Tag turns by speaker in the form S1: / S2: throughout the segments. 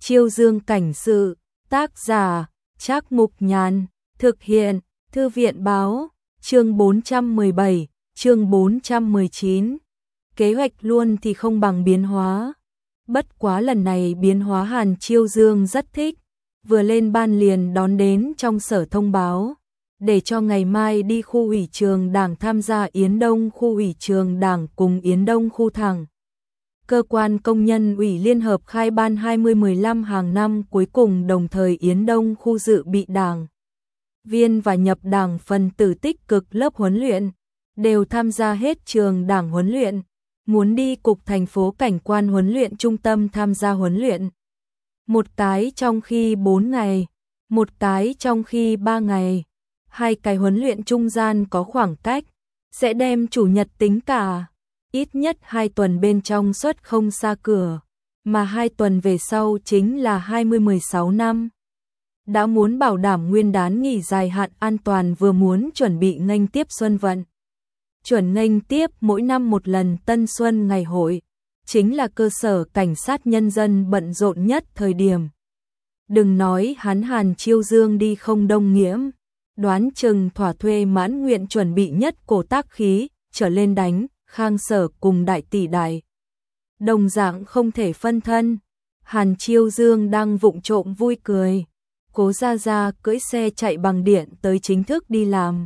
S1: Chiêu Dương cảnh sự, tác giả, Trác Mục Nhàn, thực hiện, Thư viện báo, chương 417, chương 419. Kế hoạch luôn thì không bằng biến hóa. Bất quá lần này biến hóa Hàn Chiêu Dương rất thích, vừa lên ban liền đón đến trong sở thông báo, để cho ngày mai đi khu ủy trường đảng tham gia Yến Đông khu ủy trường đảng cùng Yến Đông khu thẳng. Cơ quan công nhân ủy liên hợp khai ban 2015 hàng năm cuối cùng đồng thời Yến Đông khu dự bị đảng viên và nhập đảng phần tử tích cực lớp huấn luyện, đều tham gia hết trường đảng huấn luyện, muốn đi cục thành phố cảnh quan huấn luyện trung tâm tham gia huấn luyện. Một cái trong khi 4 ngày, một cái trong khi 3 ngày, hai cái huấn luyện trung gian có khoảng cách, sẽ đem chủ nhật tính cả. Ít nhất 2 tuần bên trong suất không xa cửa, mà 2 tuần về sau chính là 2016 năm. Đã muốn bảo đảm nguyên đán nghỉ dài hạn an toàn vừa muốn chuẩn bị nghênh tiếp xuân vận. Chuẩn nghênh tiếp mỗi năm một lần Tân Xuân ngày hội, chính là cơ sở cảnh sát nhân dân bận rộn nhất thời điểm. Đừng nói hắn Hàn Chiêu Dương đi không đông nghiễm, đoán chừng thỏa thuê mãn nguyện chuẩn bị nhất cổ tác khí, trở lên đánh. Khang Sở cùng đại tỷ đại đồng dạng không thể phân thân. Hàn Chiêu Dương đang vụng trộm vui cười. Cố Gia Gia cưỡi xe chạy bằng điện tới chính thức đi làm.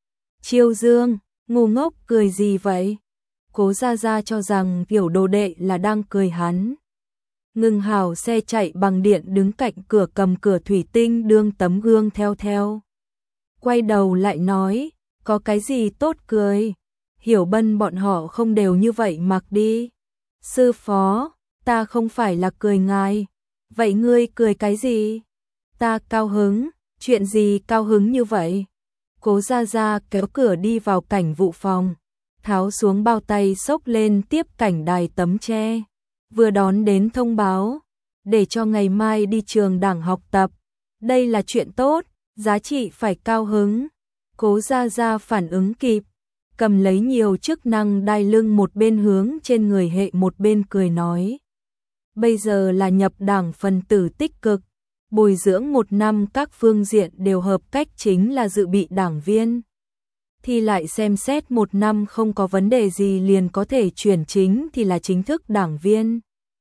S1: Chiêu Dương, ngu ngốc cười gì vậy? Cố Gia Gia cho rằng tiểu đồ đệ là đang cười hắn. Ngừng hào xe chạy bằng điện đứng cạnh cửa cầm cửa thủy tinh đương tấm gương theo. Quay đầu lại nói, có cái gì tốt cười? Hiểu Bân bọn họ không đều như vậy mặc đi. Sư phó, ta không phải là cười ngài. Vậy ngươi cười cái gì? Ta cao hứng, chuyện gì cao hứng như vậy? Cố Gia Gia kéo cửa đi vào cảnh vụ phòng, tháo xuống bao tay xốc lên tiếp cảnh đài tấm tre. Vừa đón đến thông báo, để cho ngày mai đi trường đảng học tập. Đây là chuyện tốt, giá trị phải cao hứng. Cố Gia Gia phản ứng kịp, cầm lấy nhiều chức năng đai lưng một bên hướng trên người hệ một bên cười nói. Bây giờ là nhập đảng phần tử tích cực, bồi dưỡng 1 năm các phương diện đều hợp cách chính là dự bị đảng viên. Thì lại xem xét 1 năm không có vấn đề gì liền có thể chuyển chính thì là chính thức đảng viên.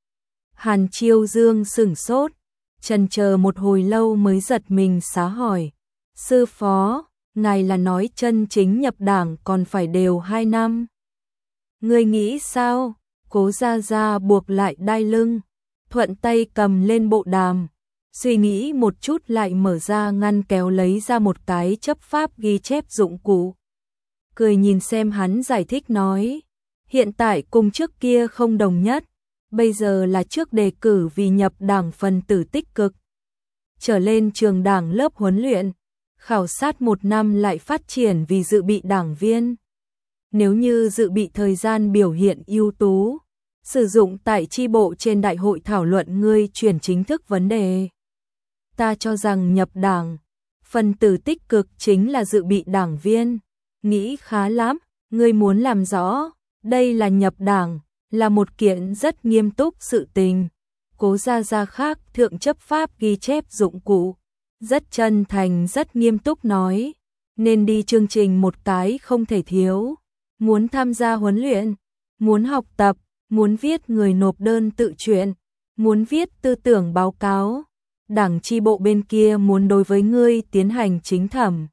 S1: Hàn Chiêu Dương sửng sốt, chần chờ một hồi lâu mới giật mình xá hỏi. Sư phó, ngài là nói chân chính nhập đảng còn phải đều 2 năm. Ngươi nghĩ sao? Cố Gia Gia buộc lại đai lưng, thuận tay cầm lên bộ đàm, suy nghĩ một chút lại mở ra ngăn kéo lấy ra một cái chấp pháp ghi chép dụng cụ. Cười nhìn xem hắn giải thích nói, hiện tại cùng trước kia không đồng nhất, bây giờ là trước đề cử vì nhập đảng phần tử tích cực. Trở lên trường đảng lớp huấn luyện, khảo sát 1 năm lại phát triển vì dự bị đảng viên. Nếu như dự bị thời gian biểu hiện ưu tú, sử dụng tại chi bộ trên đại hội thảo luận ngươi chuyển chính thức vấn đề. Ta cho rằng nhập đảng, phần tử tích cực chính là dự bị đảng viên. Nghĩ khá lắm, ngươi muốn làm rõ, đây là nhập đảng, là một kiện rất nghiêm túc sự tình. Cố Gia Gia khác thượng chấp pháp ghi chép dụng cụ, rất chân thành rất nghiêm túc nói, nên đi chương trình một cái không thể thiếu. Muốn tham gia huấn luyện, muốn học tập, muốn viết người nộp đơn tự truyện, muốn viết tư tưởng báo cáo. Đảng chi bộ bên kia muốn đối với ngươi tiến hành chính thẩm.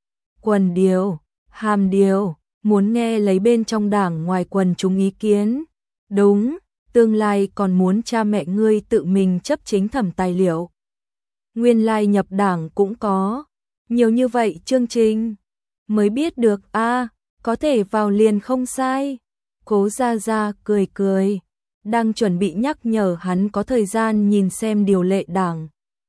S1: Quần điều, hàm điều, muốn nghe lấy bên trong đảng ngoài quần chúng ý kiến. Đúng, tương lai còn muốn cha mẹ ngươi tự mình chấp chính thẩm tài liệu. Nguyên lai nhập đảng cũng có nhiều như vậy chương trình, mới biết được có thể vào liền không sai. Cố Gia Gia cười, đang chuẩn bị nhắc nhở hắn có thời gian nhìn xem điều lệ đảng.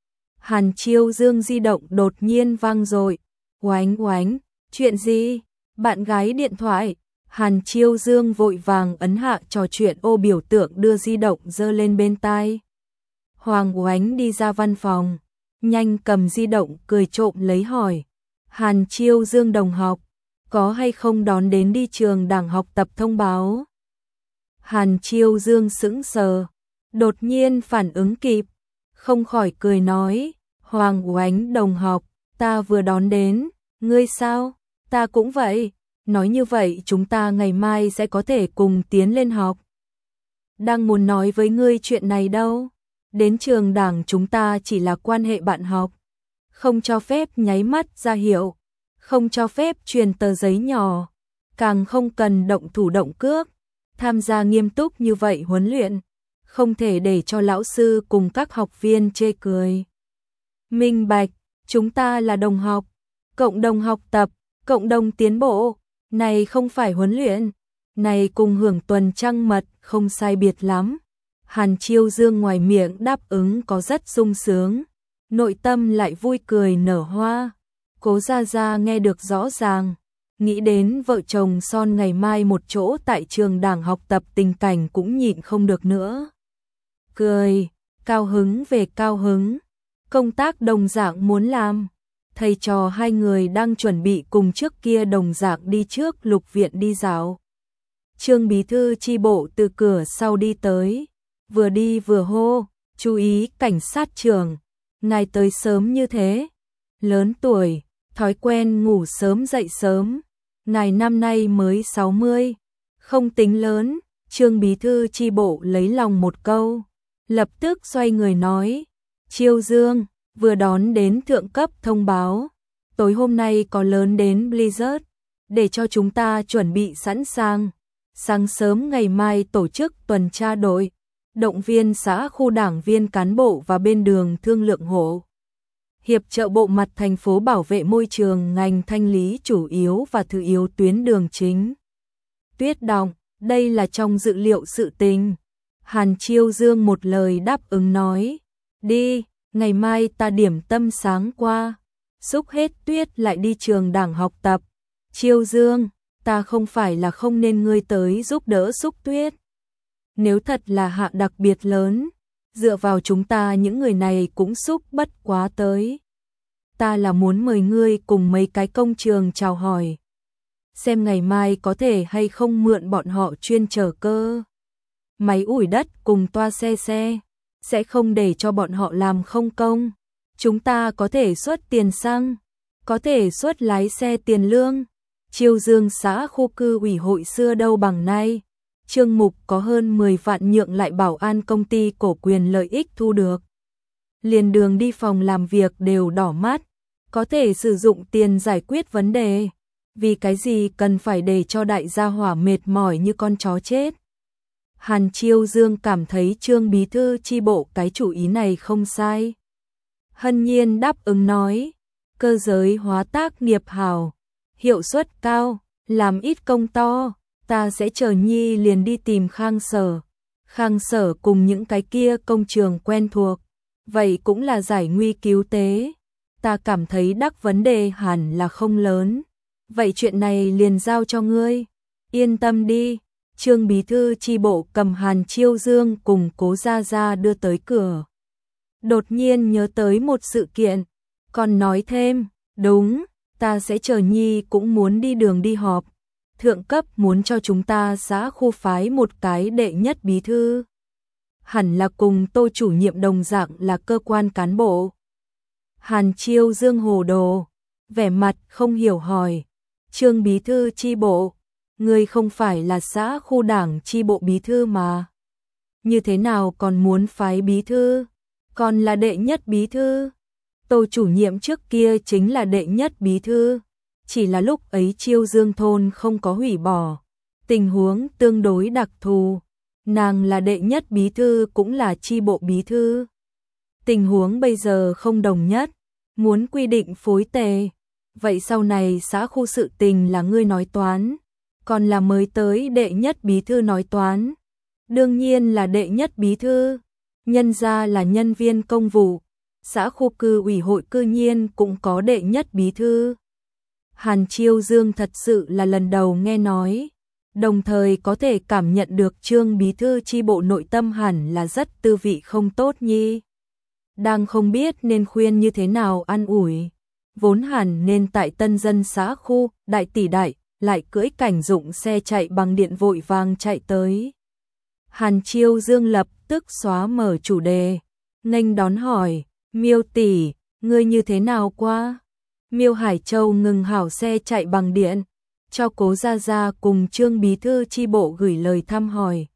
S1: Hàn Chiêu Dương di động đột nhiên vang dội. Oánh, chuyện gì? Bạn gái điện thoại. Hàn Chiêu Dương vội vàng ấn hạ trò chuyện ô biểu tượng đưa di động giơ lên bên tai. Hoàng Oánh đi ra văn phòng, nhanh cầm di động cười trộm lấy hỏi. Hàn Chiêu Dương đồng học, có hay không đón đến đi trường đảng học tập thông báo? Hàn Chiêu Dương sững sờ, đột nhiên phản ứng kịp. không khỏi cười nói, Hoàng Oánh đồng học, ta vừa đón đến, ngươi sao? Ta cũng vậy, nói như vậy chúng ta ngày mai sẽ có thể cùng tiến lên học. Đang muốn nói với ngươi chuyện này đâu, đến trường đảng chúng ta chỉ là quan hệ bạn học, không cho phép nháy mắt ra hiệu, không cho phép truyền tờ giấy nhỏ, càng không cần động thủ động cước, tham gia nghiêm túc như vậy huấn luyện, không thể để cho lão sư cùng các học viên chê cười. Minh bạch, chúng ta là đồng học, cộng đồng học tập, cộng đồng tiến bộ, này không phải huấn luyện, này cùng hưởng tuần trăng mật không sai biệt lắm. Hàn Chiêu Dương ngoài miệng đáp ứng có rất sung sướng, nội tâm lại vui cười nở hoa. Cố Gia Gia nghe được rõ ràng, nghĩ đến vợ chồng son ngày mai một chỗ tại trường đảng học tập tình cảnh cũng nhịn không được nữa. Cười, cao hứng về cao hứng, công tác đồng dạng muốn làm. Thầy trò hai người đang chuẩn bị cùng trước kia đồng dạng đi trước Lục viện đi dạo. Trương bí thư chi bộ từ cửa sau đi tới, vừa đi vừa hô, chú ý cảnh sát trưởng, ngài tới sớm như thế, lớn tuổi, thói quen ngủ sớm dậy sớm, ngài năm nay mới 60, không tính lớn. Trương bí thư chi bộ lấy lòng một câu, lập tức xoay người nói, Chiêu Dương, vừa đón đến thượng cấp thông báo, tối hôm nay có lớn đến Blizzard, để cho chúng ta chuẩn bị sẵn sàng. Sáng sớm ngày mai tổ chức tuần tra đội, động viên xã khu đảng viên cán bộ và bên đường thương lượng hộ. Hiệp trợ bộ mặt thành phố bảo vệ môi trường ngành thanh lý chủ yếu và thứ yếu tuyến đường chính. Tuyết động, đây là trong dự liệu sự tình. Hàn Chiêu Dương một lời đáp ứng nói, đi, ngày mai ta điểm tâm sáng qua, xúc hết tuyết lại đi trường đảng học tập. Chiêu Dương, ta không phải là không nên ngươi tới giúp đỡ xúc tuyết. Nếu thật là hạ đặc biệt lớn, dựa vào chúng ta những người này cũng xúc bất quá tới. Ta là muốn mời ngươi cùng mấy cái công trường chào hỏi, xem ngày mai có thể hay không mượn bọn họ chuyên chở cơ máy ủi đất cùng toa xe, sẽ không để cho bọn họ làm không công. Chúng ta có thể xuất tiền xăng, có thể xuất lái xe tiền lương. Chiêu Dương xã khu cư ủy hội xưa đâu bằng nay, Trương mục có hơn 10 vạn nhượng lại bảo an công ty cổ quyền lợi ích thu được. Liền đường đi phòng làm việc đều đỏ mắt, có thể sử dụng tiền giải quyết vấn đề. Vì cái gì cần phải để cho đại gia hỏa mệt mỏi như con chó chết. Hàn Chiêu Dương cảm thấy Trương bí thư chi bộ cái chủ ý này không sai. Hân nhiên đáp ứng nói, cơ giới hóa tác nghiệp hảo, hiệu suất cao, làm ít công to, ta sẽ chờ Nhi liền đi tìm Khang Sở. Khang Sở cùng những cái kia công trường quen thuộc, vậy cũng là giải nguy cứu tế. Ta cảm thấy đắc vấn đề hẳn là không lớn, vậy chuyện này liền giao cho ngươi, yên tâm đi. Trương bí thư chi bộ cầm Hàn Chiêu Dương cùng Cố Gia Gia đưa tới cửa. Đột nhiên nhớ tới một sự kiện, còn nói thêm, đúng, ta sẽ chờ Nhi cũng muốn đi đường đi họp. Thượng cấp muốn cho chúng ta xã khu phái một cái đệ nhất bí thư. Hẳn là cùng Tô chủ nhiệm đồng dạng là cơ quan cán bộ. Hàn Chiêu Dương hồ đồ, vẻ mặt không hiểu hỏi, Trương bí thư chi bộ, ngươi không phải là xã khu đảng chi bộ bí thư mà. Như thế nào còn muốn phái bí thư, còn là đệ nhất bí thư. Tô chủ nhiệm trước kia chính là đệ nhất bí thư, chỉ là lúc ấy Chiêu Dương thôn không có hủy bỏ, tình huống tương đối đặc thù, nàng là đệ nhất bí thư cũng là chi bộ bí thư. Tình huống bây giờ không đồng nhất, muốn quy định phối tề, vậy sau này xã khu sự tình là ngươi nói toán, còn là mới tới đệ nhất bí thư nói toán. Đương nhiên là đệ nhất bí thư, nhân ra là nhân viên công vụ, xã khu cư ủy hội cư nhiên cũng có đệ nhất bí thư. Hàn Chiêu Dương thật sự là lần đầu nghe nói, đồng thời có thể cảm nhận được Trương bí thư chi bộ nội tâm hẳn là rất tư vị không tốt nhi. Đang không biết nên khuyên như thế nào an ủi, vốn hẳn nên tại tân dân xã khu, đại tỷ đại, lại cưỡi cảnh dụng xe chạy bằng điện vội vàng chạy tới. Hàn Chiêu Dương lập tức xóa mở chủ đề, nghênh đón hỏi, Miêu tỷ, ngươi như thế nào qua? Miêu Hải Châu ngừng hảo xe chạy bằng điện, cho Cố Gia Gia cùng Trương bí thư chi bộ gửi lời thăm hỏi.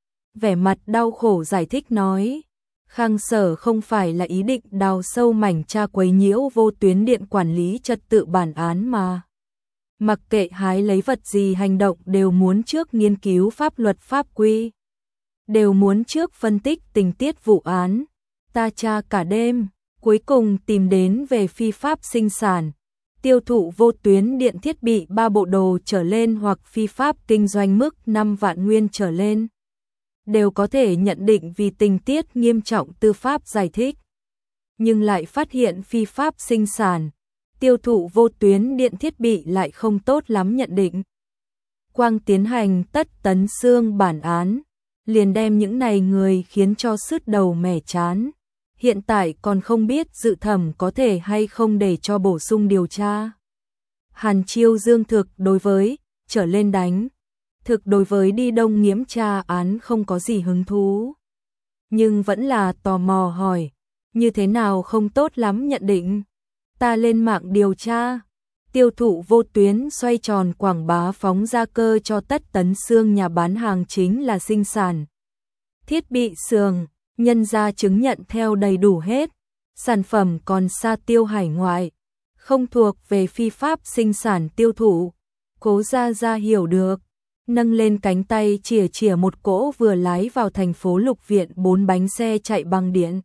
S1: Vẻ mặt đau khổ giải thích nói, Khang Sở không phải là ý định đào sâu mảnh tra quấy nhiễu vô tuyến điện quản lý trật tự bản án mà. Mặc kệ hái lấy vật gì hành động đều muốn trước nghiên cứu pháp luật pháp quy. Đều muốn trước phân tích tình tiết vụ án. Ta tra cả đêm, cuối cùng tìm đến về phi pháp sinh sản, tiêu thụ vô tuyến điện thiết bị 3 bộ đồ trở lên hoặc phi pháp kinh doanh mức 5 vạn nguyên trở lên. Đều có thể nhận định vì tình tiết nghiêm trọng tư pháp giải thích. Nhưng lại phát hiện phi pháp sinh sản, tiêu thụ vô tuyến điện thiết bị lại không tốt lắm nhận định. Quang tiến hành tất tấn xương bản án, liền đem những này người khiến cho sứt đầu mẻ chán. Hiện tại còn không biết dự thẩm có thể hay không để cho bổ sung điều tra. Hàn Chiêu Dương thực đối với trở lên đánh, thực đối với đi Đông Nghiễm tra án không có gì hứng thú. Nhưng vẫn là tò mò hỏi, như thế nào không tốt lắm nhận định. Ta lên mạng điều tra, tiêu thụ vô tuyến xoay tròn quảng bá phóng ra cơ cho tất tấn xương nhà bán hàng chính là sinh sản. Thiết bị xưởng, nhân ra chứng nhận theo đầy đủ hết, sản phẩm còn xa tiêu hải ngoại, không thuộc về phi pháp sinh sản tiêu thụ. Cố Gia Gia hiểu được, nâng lên cánh tay chìa chìa một cỗ vừa lái vào thành phố Lục Viện 4 bánh xe chạy bằng điện.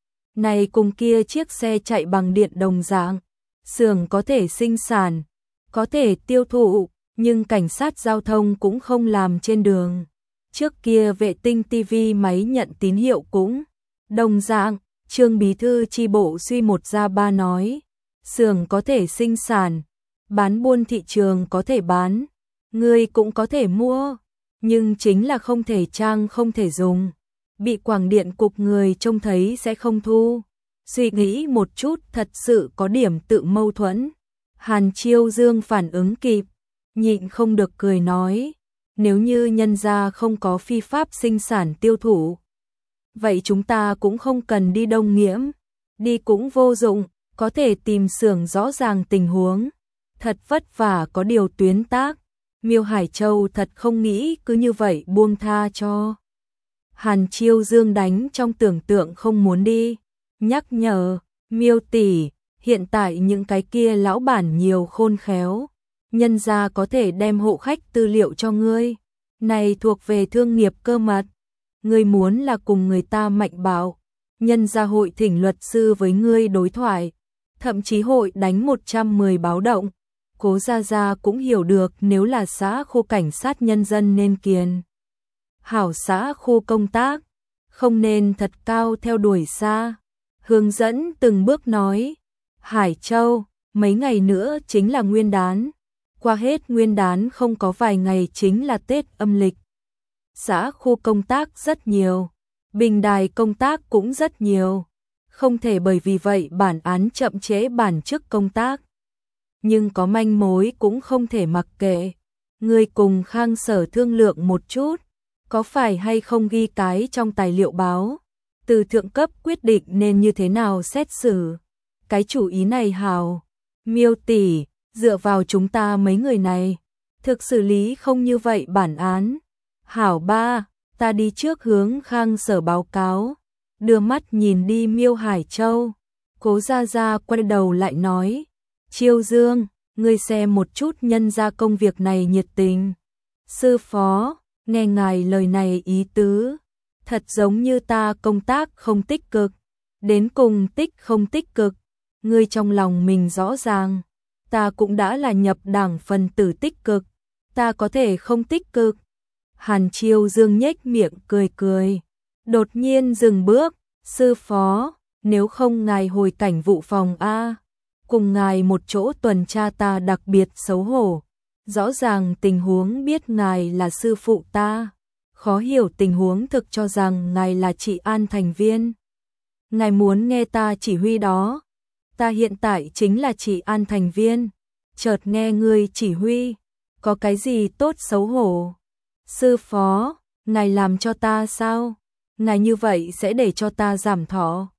S1: Này cùng kia chiếc xe chạy bằng điện đồng dạng, xưởng có thể sinh sản, có thể tiêu thụ, nhưng cảnh sát giao thông cũng không làm trên đường. Trước kia vệ tinh TV máy nhận tín hiệu cũng đồng dạng. Trương bí thư chi bộ suy một ra ba nói, xưởng có thể sinh sản, bán buôn thị trường có thể bán, người cũng có thể mua, nhưng chính là không thể trang không thể dùng. Bị quảng điện cục người trông thấy sẽ không thu. Suy nghĩ một chút thật sự có điểm tự mâu thuẫn. Hàn Chiêu Dương phản ứng kịp, nhịn không được cười nói, nếu như nhân gia không có phi pháp sinh sản tiêu thụ, vậy chúng ta cũng không cần đi Đông Nghiễm, đi cũng vô dụng, có thể tìm xưởng rõ ràng tình huống. Thật vất vả có điều tuyến tác, Miêu Hải Châu thật không nghĩ cứ như vậy buông tha cho. Hàn Chiêu Dương đánh trong tưởng tượng không muốn đi, nhắc nhở, Miêu tỷ, hiện tại những cái kia lão bản nhiều khôn khéo, nhân gia có thể đem hộ khách tư liệu cho ngươi, này thuộc về thương nghiệp cơ mật, ngươi muốn là cùng người ta mạnh bạo, nhân gia hội thỉnh luật sư với ngươi đối thoại, thậm chí hội đánh 110 báo động. Cố Gia Gia cũng hiểu được nếu là xã khu cảnh sát nhân dân nên kiền hảo xã khu công tác, không nên thật cao theo đuổi xa. Hướng dẫn từng bước nói, Hải Châu, mấy ngày nữa chính là Nguyên đán, qua hết Nguyên đán không có vài ngày chính là Tết âm lịch. Xã khu công tác rất nhiều, bình đài công tác cũng rất nhiều, không thể bởi vì vậy bản án chậm trễ bản chức công tác. Nhưng có manh mối cũng không thể mặc kệ, người cùng Khang Sở thương lượng một chút, có phải hay không ghi cái trong tài liệu báo, từ thượng cấp quyết định nên như thế nào xét xử. Cái chủ ý này hào, Miêu tỷ, dựa vào chúng ta mấy người này, thực xử lý không như vậy bản án. Hảo ba, ta đi trước hướng Khang Sở báo cáo, đưa mắt nhìn đi Miêu Hải Châu. Cố Gia Gia quay đầu lại nói, Chiêu Dương, ngươi xem một chút nhân ra công việc này nhiệt tình. Sư phó, nghe ngài lời này ý tứ, thật giống như ta công tác không tích cực, đến cùng tích không tích cực, ngươi trong lòng mình rõ ràng, ta cũng đã là nhập đảng phần tử tích cực, ta có thể không tích cực. Hàn Chiêu Dương nhếch miệng cười cười, đột nhiên dừng bước, sư phó, nếu không ngài hồi cảnh vụ phòng A, cùng ngài một chỗ tuần tra ta đặc biệt xấu hổ. Rõ ràng tình huống biết ngài là sư phụ ta, khó hiểu tình huống thực cho rằng ngài là trị an thành viên. Ngài muốn nghe ta chỉ huy đó, ta hiện tại chính là trị an thành viên, chợt nghe ngươi chỉ huy, có cái gì tốt xấu hổ. Sư phó, ngài làm cho ta sao? Ngài như vậy sẽ để cho ta giảm thọ.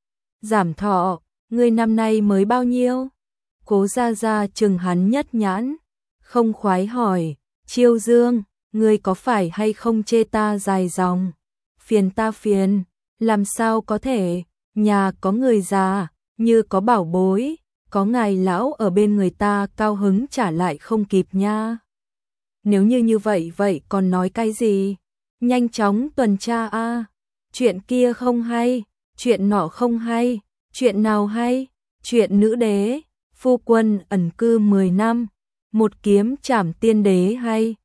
S1: Giảm thọ, ngươi năm nay mới bao nhiêu? Cố Gia Gia chừng hắn nhất nhãn, không khoái hỏi, Chiêu Dương, ngươi có phải hay không chê ta dài dòng? Phiền ta phiền, làm sao có thể, nhà có người già, như có bảo bối, có ngài lão ở bên người ta cao hứng trả lại không kịp nha. Nếu như vậy vậy còn nói cái gì? Nhanh chóng tuần tra a. Chuyện kia không hay, chuyện nọ không hay, chuyện nào hay? Chuyện nữ đế, phu quân ẩn cư 10 năm, một kiếm trảm tiên đế hay?